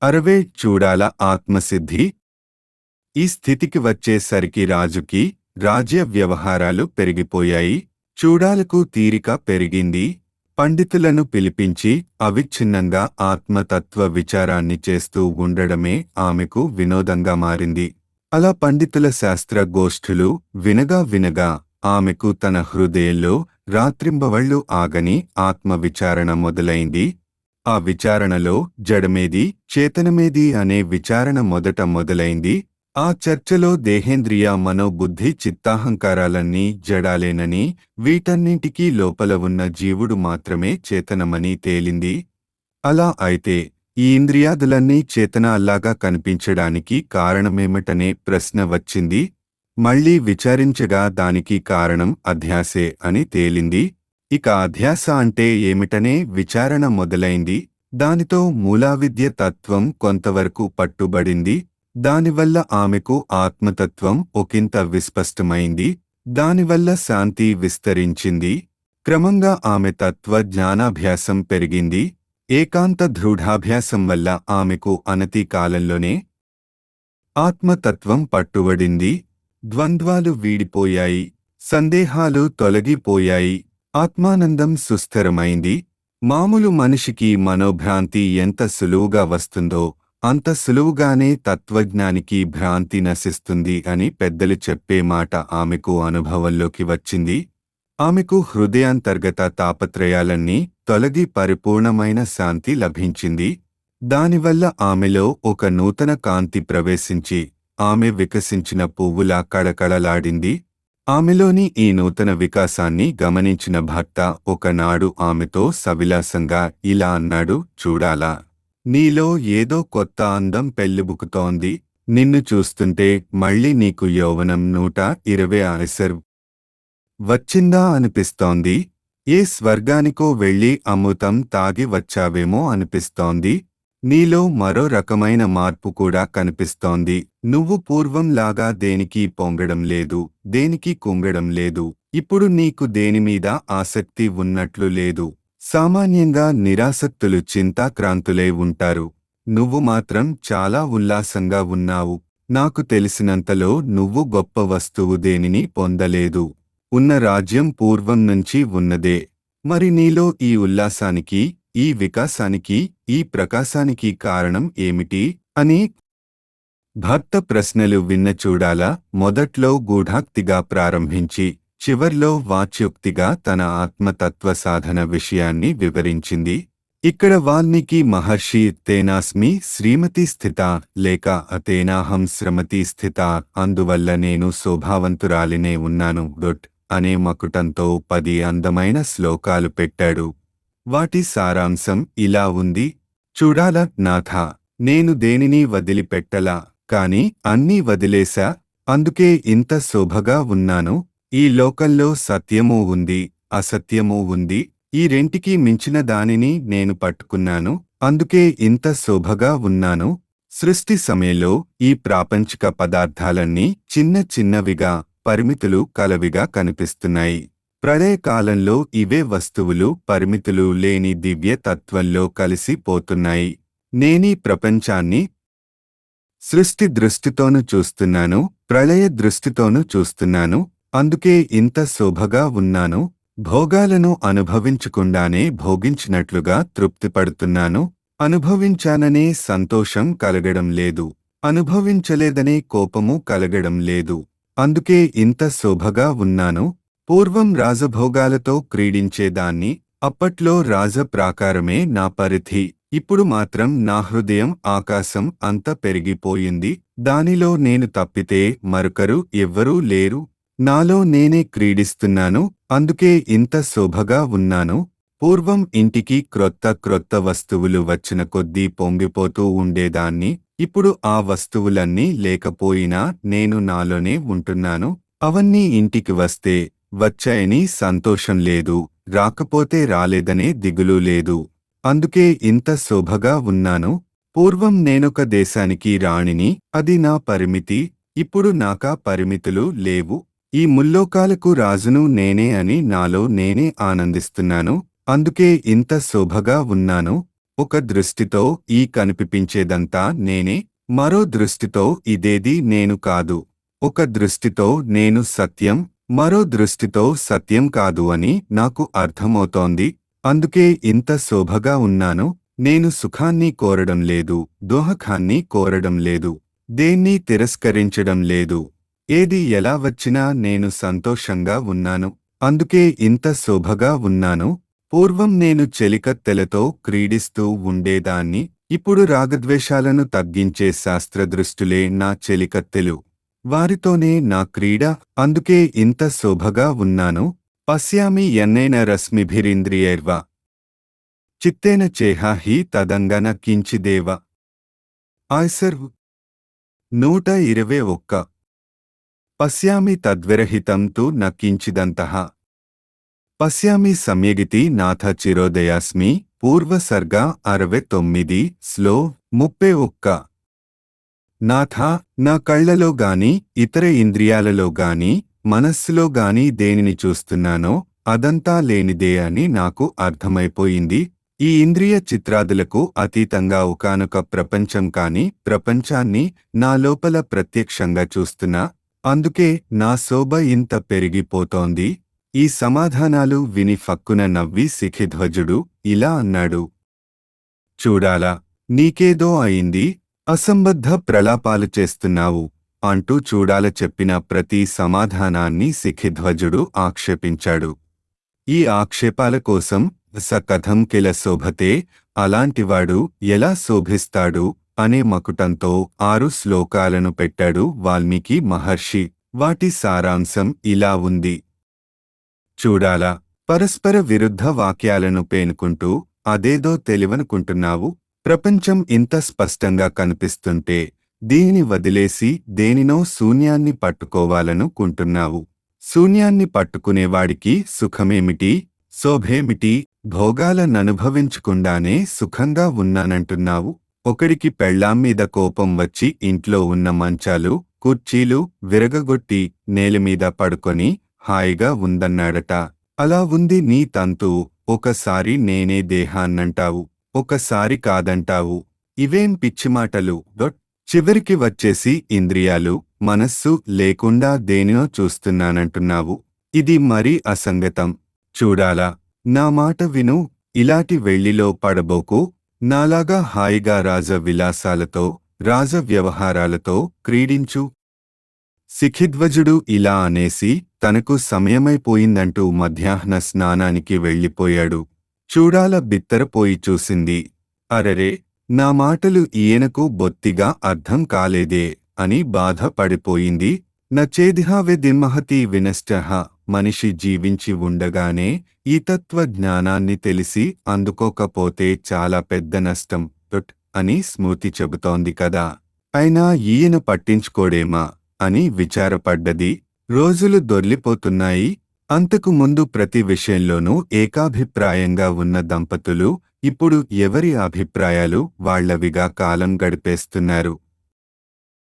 అరవే చూడాల ఆత్మసిద్ధి. ఈ స్థితికి వచ్చేసరికి రాజుకి రాజ్య వ్యవహారాలు పెరిగిపోయాయి. చూడాలకు తీరిక పెరిగింది. పండితులను పిలిపించి అవిచ్ఛిన్నంగా ఆత్మతత్వ విచారాన్ని చేస్తూ ఉండడమే ఆమెకు వినోదంగా మారింది. అలా పండితుల శాస్త్ర గోష్ఠులు వినగా వినగా ఆమెకు తన హృదయంలో రాత్రింబవళ్ళు ఆగని ఆత్మ విచారణ మొదలైంది. ఆ విచారణలో జడమేది చేతనమేది అనే విచారణ మొదట మొదలైంది. ఆ చర్చలో దేహేంద్రియ మనోబుద్ధి చిత్తాహంకారాలన్నీ జడాలేనని, వీటన్నింటికీ లోపల ఉన్న జీవుడు మాత్రమే చేతనమని తేలింది. అలా అయితే ఈ ఇంద్రియాదులన్నీ చేతన అల్లాగా కనిపించడానికి కారణమేమిటనే ప్రశ్న వచ్చింది. మళ్లీ విచారించగా దానికి కారణం అధ్యాసే అని తేలింది. ఇక అధ్యాస అంటే ఏమిటనే విచారణ మొదలైంది. దానితో మూలావిద్య తత్వం కొంతవరకు పట్టుబడింది. దానివల్ల ఆమెకు ఆత్మతత్వం ఒకంత విస్పష్టమైంది. దానివల్ల శాంతి విస్తరించింది. క్రమంగా ఆమె తత్వ జ్ఞానాభ్యాసం పెరిగింది. ఏకాంత దృఢాభ్యాసం వల్ల ఆమెకు అనతి కాలంలోనే ఆత్మతత్వం పట్టుబడింది. ద్వంద్వాలు వీడిపోయాయి. సందేహాలు తొలగిపోయాయి. ఆత్మానందం సుస్థిరమైంది. మామూలు మనిషికి మనోభ్రాంతి ఎంత సులువుగా వస్తుందో అంత సులువుగానే తత్వజ్ఞానికి భ్రాంతి నశిస్తుంది అని పెద్దలు చెప్పే మాట ఆమెకు అనుభవంలోకి వచ్చింది. ఆమెకు హృదయాంతర్గత తాపత్రయాలన్నీ తొలగి పరిపూర్ణమైన శాంతి లభించింది. దానివల్ల ఆమెలో ఒక నూతన కాంతి ప్రవేశించి ఆమె వికసించిన పువ్వులా కళకళలాడింది. ఆమెలోని ఈ నూతన వికాసాన్ని గమనించిన భర్త ఒకనాడు ఆమెతో సవిలాసంగా ఇలా అన్నాడు, చూడాలా, నీలో ఏదో కొత్త అందం పెళ్ళిబుకుతోంది. నిన్ను చూస్తుంటే మళ్ళీ నీకు యౌవనం 120 ఆయుస్సు వచ్చిందా అనిపిస్తోంది. ఏ స్వర్గానికో వెళ్ళి అమృతం తాగి వచ్చావేమో అనిపిస్తోంది. నీలో మరో రకమైన మార్పు కూడా కనిపిస్తోంది. నువ్వు పూర్వంలాగా దేనికి పొంగడం లేదు, దేనికి కుంగడం లేదు. ఇప్పుడు నీకు దేనిమీద ఆసక్తి ఉన్నట్లు లేదు. సామాన్యంగా నిరాసక్తులు చింతాక్రాంతులై ఉంటారు. నువ్వు మాత్రం చాలా ఉల్లాసంగా ఉన్నావు. నాకు తెలిసినంతలో నువ్వు గొప్ప వస్తువు దేనిని పొందలేదు. ఉన్న రాజ్యం పూర్వం నుంచి ఉన్నదే. మరి నీలో ఈ ఉల్లాసానికి, ఈ వికాసానికి, ఈ ప్రకాశానికి కారణం ఏమిటి అని భర్త ప్రశ్నలు విన్న చూడాలా మొదట్లో గూఢాక్తిగా ప్రారంభించి చివర్లో వాచ్యోక్తిగా తన ఆత్మతత్వ సాధన విషయాన్ని వివరించింది. ఇక్కడ వాల్మీకి మహర్షి తేనాస్మి శ్రీమతి స్థిత లేక అతేనాహం శ్రమతి స్థిత, అందువల్ల నేను శోభావంతురాలినే ఉన్నాను అనే మకుటంతో 10 అందమైన శ్లోకాలు పెట్టాడు. వాటి సారాంశం ఇలా ఉంది. చూడాల నాథా, నేను దేనిని వదిలిపెట్టలా, కాని అన్నీ వదిలేశా. అందుకే ఇంత శోభగా ఉన్నాను. ఈ లోకంలో సత్యమూ ఉంది, అసత్యమూ ఉంది. ఈ రెంటికి మించిన దానిని నేను పట్టుకున్నాను. అందుకే ఇంత శోభగా ఉన్నాను. సృష్టి సమయంలో ఈ ప్రాపంచిక పదార్థాలన్నీ చిన్న చిన్నవిగా, పరిమితులు కలవిగా కనిపిస్తున్నాయి. ప్రళయకాలంలో ఇవే వస్తువులు పరిమితులు లేని దివ్య తత్వంలో కలిసి పోతున్నాయి. నేనీ ప్రపంచాన్ని సృష్టి దృష్టితోనూ చూస్తున్నాను, ప్రళయ దృష్టితోనూ చూస్తున్నాను. అందుకే ఇంత శోభగా ఉన్నాను. భోగాలను అనుభవించకుండానే భోగించినట్లుగా తృప్తిపడుతున్నాను. అనుభవించాననే సంతోషం కలగడం లేదు, అనుభవించలేదనే కోపము కలగడం లేదు. అందుకే ఇంత శోభగా ఉన్నాను. పూర్వం రాజభోగాలతో క్రీడించేదాన్ని. అప్పట్లో రాజప్రాకారమే నా పరిధి. ఇప్పుడు మాత్రం నా హృదయం ఆకాశం అంత పెరిగిపోయింది. దానిలో నేను తప్పితే మరొకరు ఎవ్వరూ లేరు. నాలో నేనే క్రీడిస్తున్నాను. అందుకే ఇంత శోభగా ఉన్నాను. పూర్వం ఇంటికి క్రొత్త క్రొత్త వస్తువులు వచ్చిన కొద్దీ పొంగిపోతూ ఉండేదాన్ని. ఇప్పుడు ఆ వస్తువులన్నీ లేకపోయినా నేను నాలోనే ఉంటున్నాను. అవన్నీ ఇంటికి వస్తే వచ్చాయని సంతోషం లేదు, రాకపోతే రాలేదనే దిగులు లేదు. అందుకే ఇంత శోభగా ఉన్నాను. పూర్వం నేనొక దేశానికి రాణిని, అది నా పరిమితి. ఇప్పుడు నాకా పరిమితులు లేవు. ఈ ముల్లోకాలకు రాజును నేనే అని నాలో నేనే ఆనందిస్తున్నాను. అందుకే ఇంత శోభగా ఉన్నాను. ఒక దృష్టితో ఈ కనిపించేదంతా నేనే, మరో దృష్టితో ఇదేది నేను కాదు. ఒక దృష్టితో నేను సత్యం, మరో దృష్టితో సత్యం కాదు అని నాకు అర్థమవుతోంది. అందుకే ఇంత శోభగా ఉన్నాను. నేను సుఖాన్ని కోరడం లేదు, దోహకాన్ని కోరడం లేదు, దేన్నీ తిరస్కరించడం లేదు. ఏది ఎలా వచ్చినా నేను సంతోషంగా ఉన్నాను. అందుకే ఇంత శోభగా ఉన్నాను. పూర్వం నేను చెలికత్తెలతో క్రీడిస్తూ ఉండేదాన్ని. ఇప్పుడు రాగద్వేషాలను తగ్గించే శాస్త్రదృష్టులే నా చెలికత్తెలు. వారితోనే నా క్రీడ. అందుకే ఇంత శోభగా ఉన్నాను. పశ్యామి యన్నేన రశ్మిభిరింద్రియైర్వ చిత్తేన చేహ హి తదంగన కించిదేవ. ఆయ్సర్ 121. పశ్యామి తద్విరహితం తు న కించిదంతః. పశ్యామి సమ్యగితి నాథ చిరోదయాస్మి. పూర్వసర్గ 69 స్లో 31. నాథా, నా కళ్లలో గాని ఇతర ఇంద్రియాలలో గాని మనస్సులో గాని దేనిని చూస్తున్నానో అదంతా లేనిదే అని నాకు అర్థమైపోయింది. ఈ ఇంద్రియ చిత్రాదులకు అతీతంగా ఒకానొక ప్రపంచం కాని ప్రపంచాన్ని నా లోపల ప్రత్యక్షంగా చూస్తున్నా. అందుకే నా శోభ ఇంత పెరిగిపోతోంది. ఈ సమాధానాలు విని ఫక్కున నవ్వి శిఖిధ్వజుడు ఇలా అన్నాడు. చూడాలా, నీకేదో అయింది, అసంబద్ధ ప్రలాపాలు చేస్తున్నావు అంటూ చూడాల చెప్పిన ప్రతి సమాధానాన్ని శిఖిధ్వజుడు ఆక్షేపించాడు. ఈ ఆక్షేపాల కోసం స కథం కిల శోభతే, అలాంటివాడు ఎలా శోభిస్తాడు అనే మకుటంతో 6 శ్లోకాలను పెట్టాడు వాల్మీకి మహర్షి. వాటి సారాంశం ఇలా ఉంది. చూడాలా, పరస్పర విరుద్ధ వాక్యాలను పేనుకుంటూ అదేదో తెలివనుకుంటున్నావు. ప్రపంచం ఇంత స్పష్టంగా కనిపిస్తుంటే దీనిని వదిలేసి దేనినో శూన్యాన్ని పట్టుకోవాలనుకుంటున్నావు. శూన్యాన్ని పట్టుకునేవాడికి సుఖమేమిటి, శోభేమిటి? భోగాలననుభవించకుండానే సుఖంగా ఉన్నానంటున్నావు. ఒకడికి పెళ్ళాం మీద కోపం వచ్చి ఇంట్లో ఉన్న మంచాలు, కుర్చీలు విరగగొట్టి నేలమీద పడుకొని హాయిగా ఉందన్నాడట. అలా ఉంది నీ తంతు. ఒకసారి నేనే దేహాన్నంటావు, ఒకసారి కాదంటావు. ఇవేం పిచ్చిమాటలు! చివరికి వచ్చేసి ఇంద్రియాలు, మనస్సు లేకుండా దేనినో చూస్తున్నానంటున్నావు. ఇది మరీ అసంగతం. చూడాలా, నా మాట విను. ఇలాంటి వెళ్లిలో పడబోకు. నాలాగా హాయిగా రాజ విలాసాలతో, రాజ వ్యవహారాలతో క్రీడించు. శిఖిధ్వజుడు ఇలా అనేసి తనకు సమయమైపోయిందంటూ మధ్యాహ్న స్నానానికి వెళ్ళిపోయాడు. చూడాల బిత్తరపోయి చూసింది. అరెరే, నా మాటలు ఈయనకు బొత్తిగా అర్థం కాలేదే అని బాధపడిపోయింది. నచేదిహావెదిమహతి వినష్టః. మనిషి జీవించి ఉండగానే ఈ తత్వ జ్ఞానాన్ని తెలిసి అందుకోకపోతే చాలా పెద్ద నష్టం అని స్మృతి చెబుతోంది కదా. అయినా ఈయన పట్టించుకోడేమా అని విచారపడ్డది. రోజులు దొర్లిపోతున్నాయి. అంతకు ముందు ప్రతి విషయంలోనూ ఏకాభిప్రాయంగా ఉన్న దంపతులు ఇప్పుడు ఎవరి అభిప్రాయాలు వాళ్లవిగా కాలం గడిపేస్తున్నారు.